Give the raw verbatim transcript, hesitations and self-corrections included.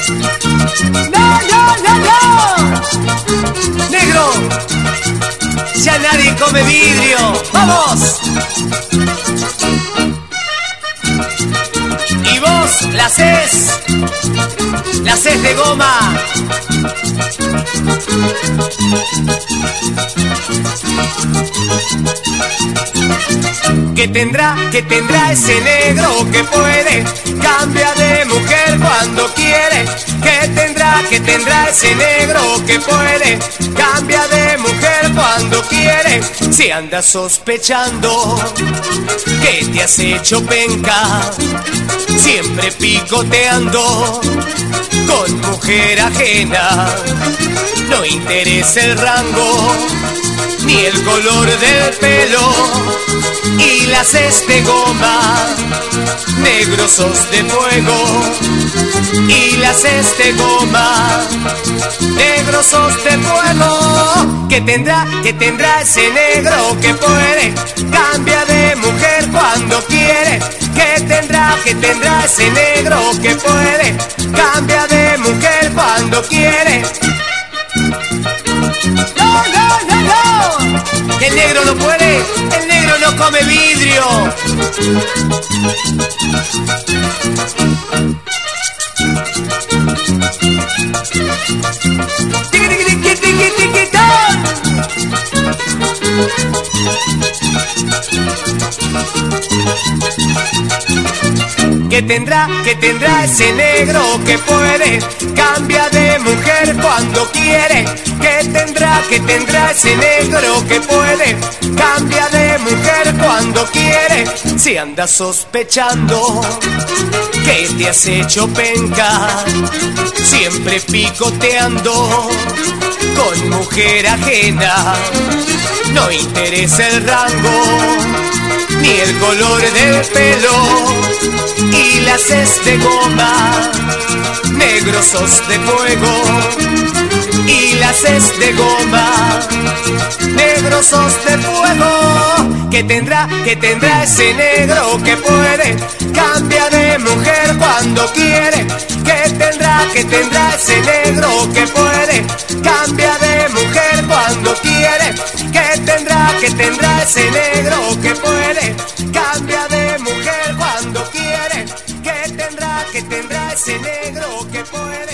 ¡No, no, no, no! ¡Negro! Ya nadie come vidrio. ¡Vamos! Y vos la haces, la haces de goma. ¿Qué tendrá, qué tendrá ese negro que puede cambiar de mujer cuando quiere? ¿Qué tendrá, qué tendrá ese negro que puede cambiar de mujer cuando quiere? Si andas sospechando que te has hecho penca, siempre picoteando con mujer ajena. No interesa el rango ni el color del pelo, y la haces de goma. Negro sos de fuego y la haces de goma. Negro sos de fuego. ¿Qué tendrá, qué tendrá ese negro que puede cambiar de mujer cuando quiere? ¿Qué tendrá, qué tendrá ese negro que puede cambiar de mujer cuando quiere? ¡No, no, no, no! Que el negro no puede, el negro no come vidrio. ¡Tiqui, tiqui, tiqui, tiqui, tiqui, ton! ¿Qué tendrá, qué tendrá ese negro que puede cambiar de mujer cuando quiere? ¿Qué tendrá, qué tendrá ese negro que puede cambiar de mujer cuando quiere? Si andas sospechando que te has hecho penca, siempre picoteando con mujer ajena. No interesa el rango ni el color del pelo, y la haces de goma. Negro sos de fuego y la haces de goma. Negro sos de fuego. ¿Qué tendrá, qué tendrá ese negro que puede cambiar de mujer cuando quiere? ¿Qué tendrá, qué tendrá ese negro que puede cambiar de mujer cuando quiere? ¿Qué tendrá, qué tendrá ese negro que puede cambiar de mujer cuando quiere? ¿Qué tendrá, qué tendrá ese negro que puede